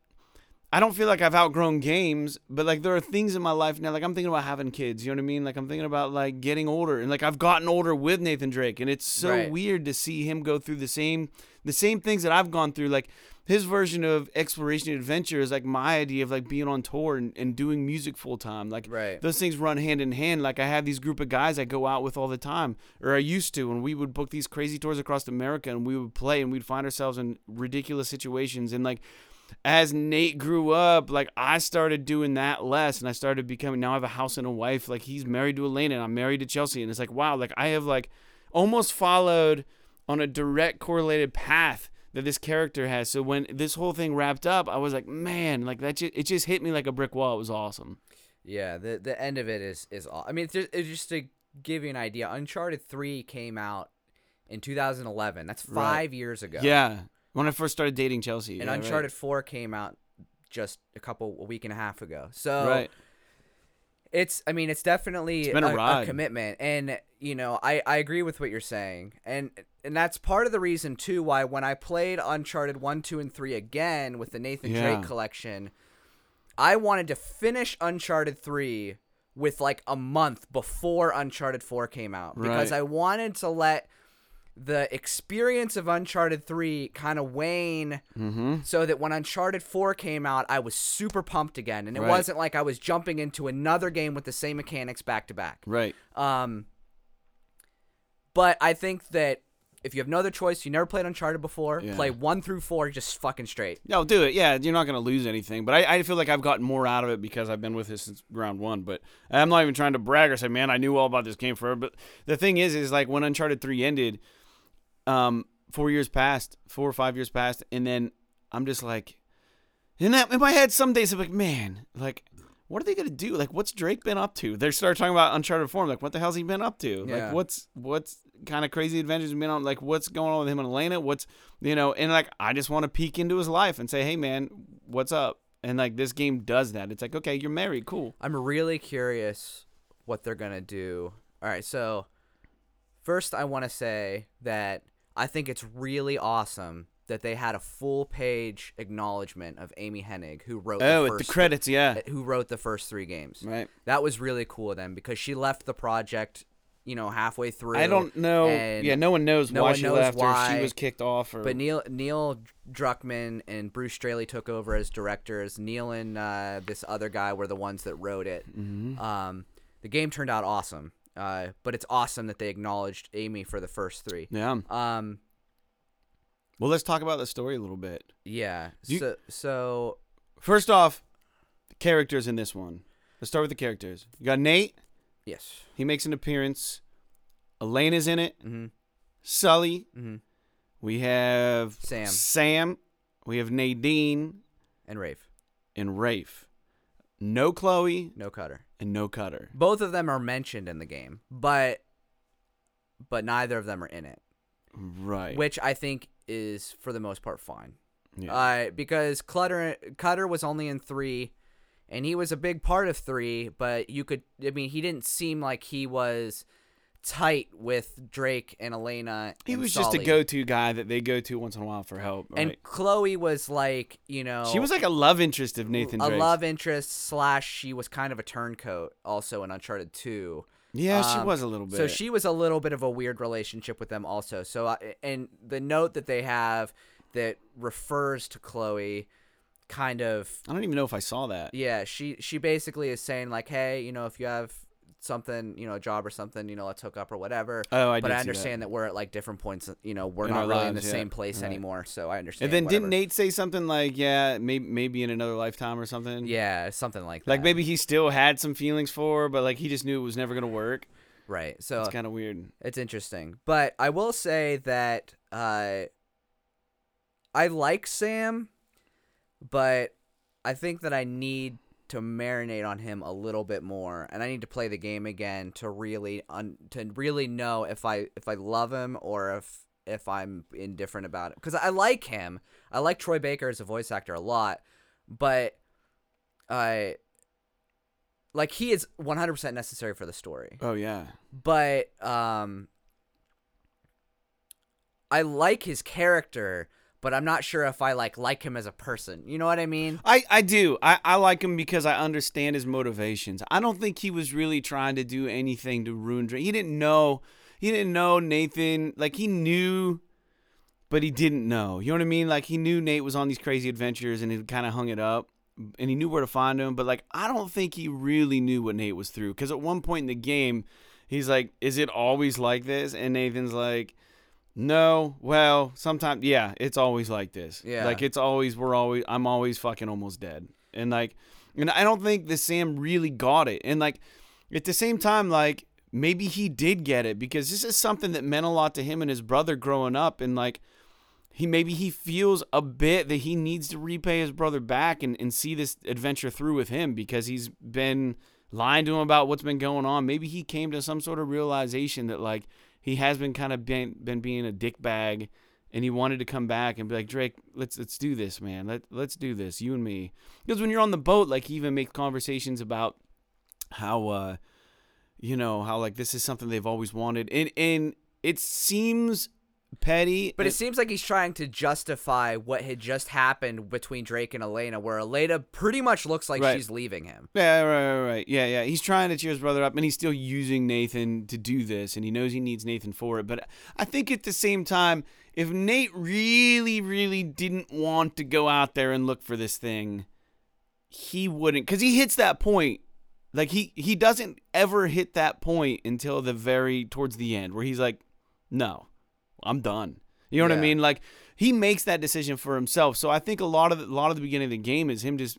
don't feel like I've outgrown games, but, like, there are things in my life now, like, I'm thinking about having kids, you know what I mean? Like, I'm thinking about, like, getting older, and, like, I've gotten older with Nathan Drake, and it's so weird to see him go through the same things that I've gone through. Like, his version of exploration and adventure is, like, my idea of, like, being on tour and doing music full time. Like, those things run hand in hand. Like, I have these group of guys I go out with all the time, or I used to, and we would book these crazy tours across America, and we would play, and we'd find ourselves in ridiculous situations, and, like, as Nate grew up, like, I started doing that less, and I started becoming, now I have a house and a wife. Like, he's married to Elena, and I'm married to Chelsea, and it's like, wow, like, I have, like, almost followed on a direct correlated path that this character has. So when this whole thing wrapped up, I was like, man, like, it just hit me like a brick wall. It was awesome. Yeah, the end of it is I mean, it's just to give you an idea, Uncharted 3 came out in 2011. That's 5 years ago. Yeah. When I first started dating Chelsea. And Uncharted 4 came out just a week and a half ago. So it's definitely a commitment. And, you know, I agree with what you're saying. And that's part of the reason, too, why when I played Uncharted 1, 2, and 3 again with the Nathan Drake collection, I wanted to finish Uncharted 3 with, like, a month before Uncharted 4 came out. Because I wanted to let the experience of Uncharted 3 kind of wane so that when Uncharted 4 came out, I was super pumped again. And it wasn't like I was jumping into another game with the same mechanics back to back. Right. But I think that if you have no other choice, you never played Uncharted before, play 1 through 4 just fucking straight. No, do it. Yeah, you're not going to lose anything. But I feel like I've gotten more out of it because I've been with it since round 1. But I'm not even trying to brag or say, man, I knew all about this game forever. But the thing is like when Uncharted 3 ended, 4 or 5 years passed, and then I'm just like, in my head some days I'm like, man, like, what are they gonna do? Like, what's Drake been up to? They start talking about Uncharted 4. I'm like, what the hell's he been up to? Yeah. Like, what's kind of crazy adventures been on? Like, what's going on with him and Elena? What's, you know? And like, I just want to peek into his life and say, hey man, what's up? And like, this game does that. It's like, okay, you're married, cool. I'm really curious what they're gonna do. All right, so first I want to say that I think it's really awesome that they had a full-page acknowledgement of Amy Hennig, who wrote the credits, who wrote the first 3 games. Right. That was really cool of them because she left the project, you know, halfway through. I don't know. Yeah, no one knows why she left or if she was kicked off. But Neil Druckmann and Bruce Straley took over as directors. Neil and this other guy were the ones that wrote it. Mm-hmm. The game turned out awesome. But it's awesome that they acknowledged Amy for the first 3. Yeah. Well, let's talk about the story a little bit. Yeah. So first off, the characters in this one. Let's start with the characters. You got Nate. Yes. He makes an appearance. Elena's in it. Mm-hmm. Sully. Mm-hmm. We have Sam. We have Nadine. And Rafe. No Chloe. No Cutter. And no Cutter. Both of them are mentioned in the game, but neither of them are in it. Right. Which I think is, for the most part, fine. Yeah. Because Cutter was only in 3, and he was a big part of 3, but he didn't seem like he was tight with Drake and Elena. He and was just a Sully. go-to guy that they go to once in a while for help. Right? And Chloe was like, you know, she was like a love interest of Nathan a Drake's. love interest / she was kind of a turncoat also in Uncharted 2. Yeah, she was a little bit. So she was a little bit of a weird relationship with them also. So and the note that they have that refers to Chloe kind of, I don't even know if I saw that. yeah, she basically is saying like, hey, you know, if you have something, you know, a job or something, you know, let's hook up or whatever. Oh, I But did I see understand that. We're at like different points, you know, we're In not our really in the lives, yeah. same place Right. anymore. So I understand. And then whatever. didn't Nate say something like, yeah, maybe in another lifetime or something? Yeah, something like that. Like maybe he still had some feelings for her, but like he just knew it was never going to work. Right. So It's kind of weird. it's interesting. But I will say that I like Sam, but I think that I need to marinate on him a little bit more, and I need to play the game again to really know if I love him or if I'm indifferent about it. Because I like him. I like Troy Baker as a voice actor a lot, but like he is 100% necessary for the story. Oh, yeah. But I like his character, but I'm not sure if I like him as a person. You know what I mean? I do. I like him because I understand his motivations. I don't think he was really trying to do anything to ruin Drake. He didn't know Nathan. Like, he knew, but he didn't know. You know what I mean? Like, he knew Nate was on these crazy adventures and he kind of hung it up. And he knew where to find him. But, like, I don't think he really knew what Nate was through. Because at one point in the game, he's like, is it always like this? And Nathan's like, no, well, sometimes, yeah, it's always like this. Yeah. Like, I'm always fucking almost dead. And I don't think that Sam really got it. And, like, at the same time, like, maybe he did get it because this is something that meant a lot to him and his brother growing up. And, like, he feels a bit that he needs to repay his brother back and see this adventure through with him because he's been lying to him about what's been going on. Maybe he came to some sort of realization that, like, he has been kind of been being a dickbag, and he wanted to come back and be like, Drake, let's do this, man. Let's do this, you and me. Because when you're on the boat, like, he even makes conversations about how, how like this is something they've always wanted, and it seems petty, But it seems like he's trying to justify what had just happened between Drake and Elena, where Elena pretty much looks like Right. she's leaving him. Yeah, right. Yeah. He's trying to cheer his brother up, and he's still using Nathan to do this, and he knows he needs Nathan for it. But I think at the same time, if Nate really, really didn't want to go out there and look for this thing, he wouldn't, because he hits that point. Like, he doesn't ever hit that point until towards the end, where he's like, no, I'm done. You know what I Yeah. mean? Like, he makes that decision for himself. So I think a lot of the beginning of the game is him just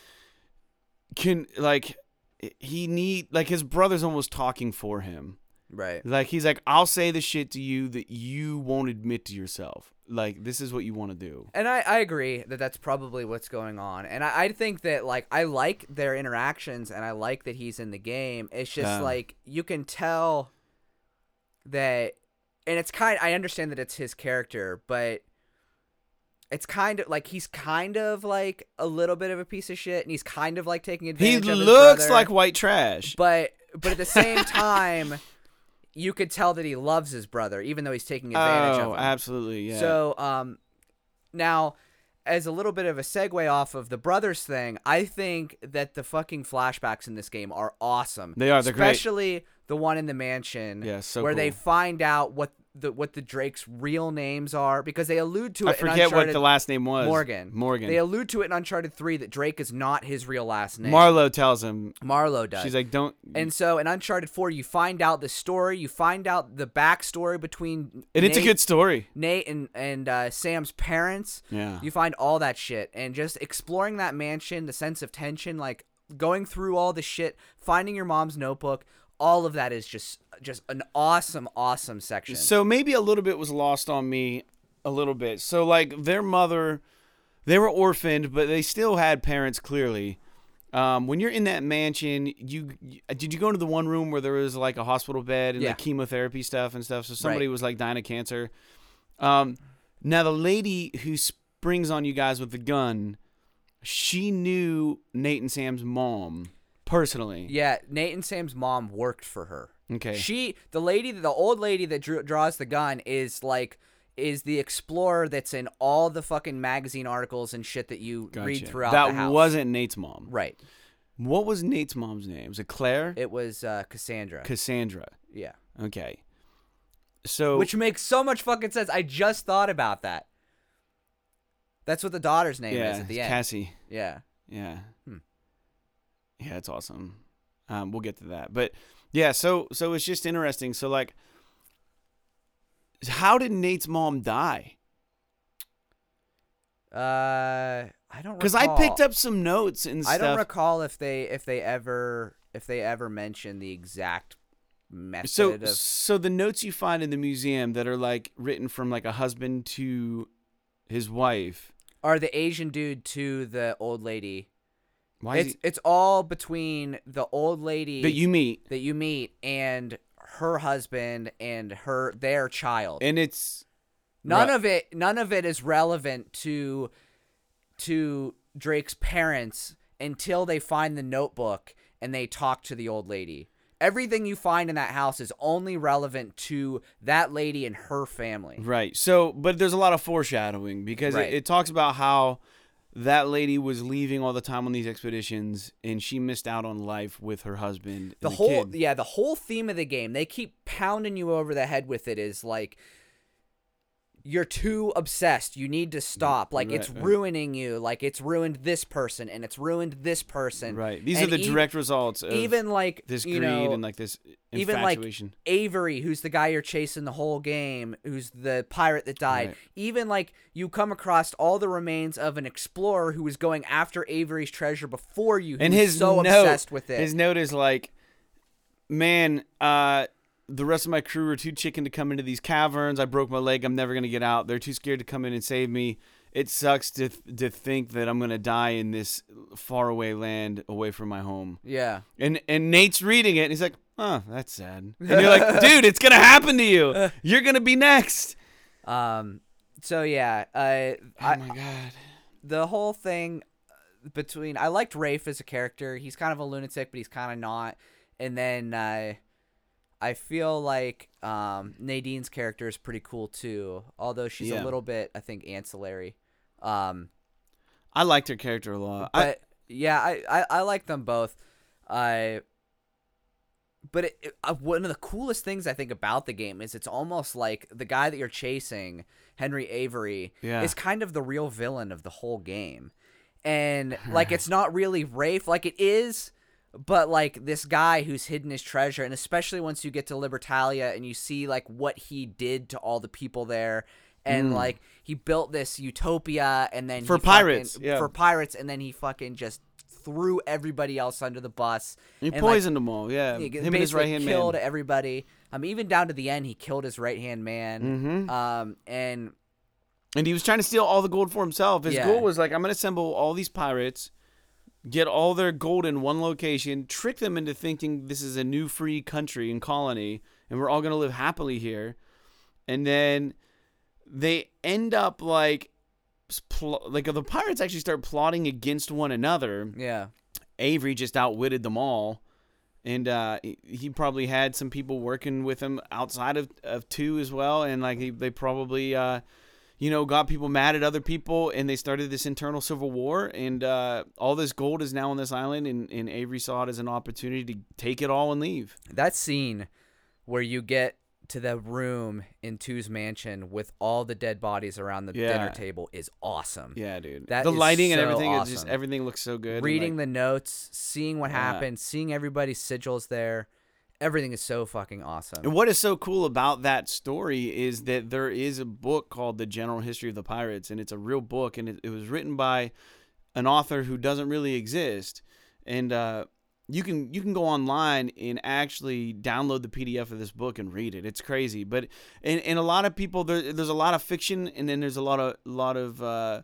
his brother's almost talking for him. Right. Like, he's like, I'll say the shit to you that you won't admit to yourself. Like, this is what you want to do. And I agree that that's probably what's going on. And I think that, like, I like their interactions, and I like that he's in the game. It's just, Yeah. like, you can tell that, and I understand that it's his character, but it's kind of, like, he's kind of, like, a little bit of a piece of shit, and he's kind of, like, taking He advantage of his looks brother. like white trash. But at the same time, you could tell that he loves his brother, even though he's taking advantage of him. Absolutely, yeah. So, now, as a little bit of a segue off of the brothers thing, I think that the fucking flashbacks in this game are awesome. They are. They're great. Especially the one in the mansion, Yeah, so where they cool. find out what the Drake's real names are, because they allude to it I in forget what Uncharted. the last name was. Morgan. Morgan. They allude to it in Uncharted 3 that Drake is not his real last name. Marlo tells him. Marlo does. She's like, don't. And so in Uncharted 4, you find out the story, you find out the backstory between And it's a good story. Nate and Sam's parents. Yeah. You find all that shit, and just exploring that mansion, the sense of tension, like going through all the shit, finding your mom's notebook, all of that is just an awesome section. So maybe a little bit was lost on me, a little bit. So, like, their mother, they were orphaned, but they still had parents, clearly. When you're in that mansion, did you go into the one room where there was, like, a hospital bed and Yeah. like chemotherapy stuff and stuff? So somebody Right. was, like, dying of cancer. Now, the lady who springs on you guys with the gun, she knew Nate and Sam's mom personally. Yeah, Nate and Sam's mom worked for her. Okay. The old lady that draws the gun is the explorer that's in all the fucking magazine articles and shit that you read throughout the house. That wasn't Nate's mom. Right. What was Nate's mom's name? Was it Claire? It was Cassandra. Cassandra. Yeah. Okay. So, which makes so much fucking sense. I just thought about that. That's what the daughter's name is at the end. Cassie. Yeah. Yeah. Yeah, it's awesome. We'll get to that. But yeah, so it's just interesting. So like, how did Nate's mom die? I don't, because I picked up some notes and stuff. I don't recall if they ever mentioned the exact method. So the notes you find in the museum that are like written from like a husband to his wife are the Asian dude to the old lady. Why? It's all between the old lady that you meet and her husband and their child, and it's none of it is relevant to Drake's parents until they find the notebook and they talk to the old lady. Everything you find in that house is only relevant to that lady and her family. Right. So, but there's a lot of foreshadowing because it talks about how that lady was leaving all the time on these expeditions and she missed out on life with her husband. The whole theme of the game, they keep pounding you over the head with it, is like, you're too obsessed. You need to stop. Like, it's ruining you. Like, it's ruined this person and it's ruined this person. Right. These are the direct results of even like this greed and like this infatuation. Even like Avery, who's the guy you're chasing the whole game, who's the pirate that died. Right. Even like you come across all the remains of an explorer who was going after Avery's treasure before you. And his so obsessed with it. His note is like, man, the rest of my crew are too chicken to come into these caverns. I broke my leg. I'm never going to get out. They're too scared to come in and save me. It sucks to think that I'm going to die in this faraway land away from my home. Yeah. And Nate's reading it, and he's like, oh, that's sad. And you're like, dude, it's going to happen to you. You're going to be next. So, yeah. Oh, my God. The whole thing I liked Rafe as a character. He's kind of a lunatic, but he's kind of not. And then I feel like Nadine's character is pretty cool too, although she's a little bit, I think, ancillary. I liked her character a lot. But I like them both. But one of the coolest things I think about the game is it's almost like the guy that you're chasing, Henry Avery, is kind of the real villain of the whole game. And like, it's not really Rafe, like it is. But, like, this guy who's hidden his treasure, and especially once you get to Libertalia and you see, like, what he did to all the people there, and, like, he built this utopia, and then for pirates, and then he fucking just threw everybody else under the bus. He poisoned them all, yeah. Him and his right-hand man. Killed everybody. Even down to the end, he killed his right-hand man. And he was trying to steal all the gold for himself. His goal was, like, I'm going to assemble all these pirates, get all their gold in one location, trick them into thinking this is a new free country and colony, and we're all going to live happily here. And then they end up like the pirates actually start plotting against one another. Yeah. Avery just outwitted them all. And he probably had some people working with him outside of two as well. And like they probably... got people mad at other people, and they started this internal civil war, and all this gold is now on this island, and Avery saw it as an opportunity to take it all and leave. That scene where you get to the room in Two's mansion with all the dead bodies around the dinner table is awesome. Yeah, dude. The lighting and everything, awesome. Everything looks so good. Reading the notes, seeing what happened, seeing everybody's sigils there. Everything is so fucking awesome. And what is so cool about that story is that there is a book called The General History of the Pirates, and it's a real book, and it was written by an author who doesn't really exist. And you can go online and actually download the PDF of this book and read it. It's crazy. But and a lot of people, there's a lot of fiction, and then there's a lot of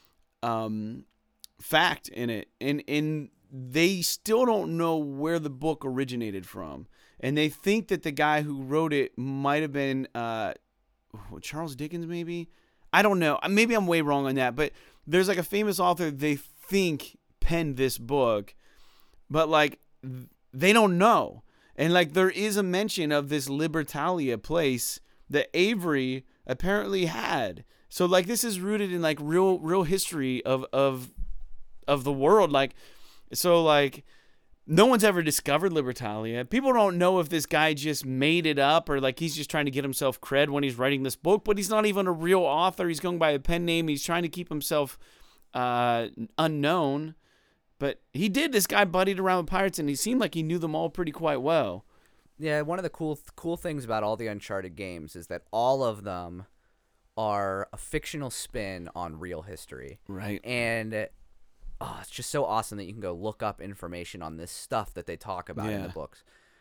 fact in it. And they still don't know where the book originated from. And they think that the guy who wrote it might have been Charles Dickens, maybe? I don't know. Maybe I'm way wrong on that. But there's like a famous author they think penned this book. But like they don't know. And like there is a mention of this Libertalia place that Avery apparently had. So like this is rooted in like real history of the world. Like so like no one's ever discovered Libertalia. People don't know if this guy just made it up or like he's just trying to get himself cred when he's writing this book, but he's not even a real author. He's going by a pen name. He's trying to keep himself unknown. But he did. This guy buddied around with pirates, and he seemed like he knew them all pretty quite well. Yeah, one of the cool things about all the Uncharted games is that all of them are a fictional spin on real history. Right. And it's just so awesome that you can go look up information on this stuff that they talk about in the books.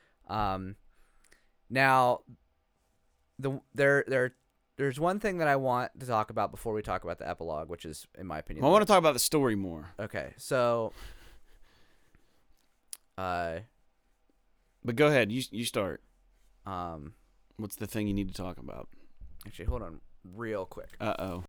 Now, there's one thing that I want to talk about before we talk about the epilogue, which is, in my opinion, Well, I want to talk about the story more. Okay, so, but go ahead. You start. um, What's the thing you need to talk about? actually, hold on, real quick. Uh-oh.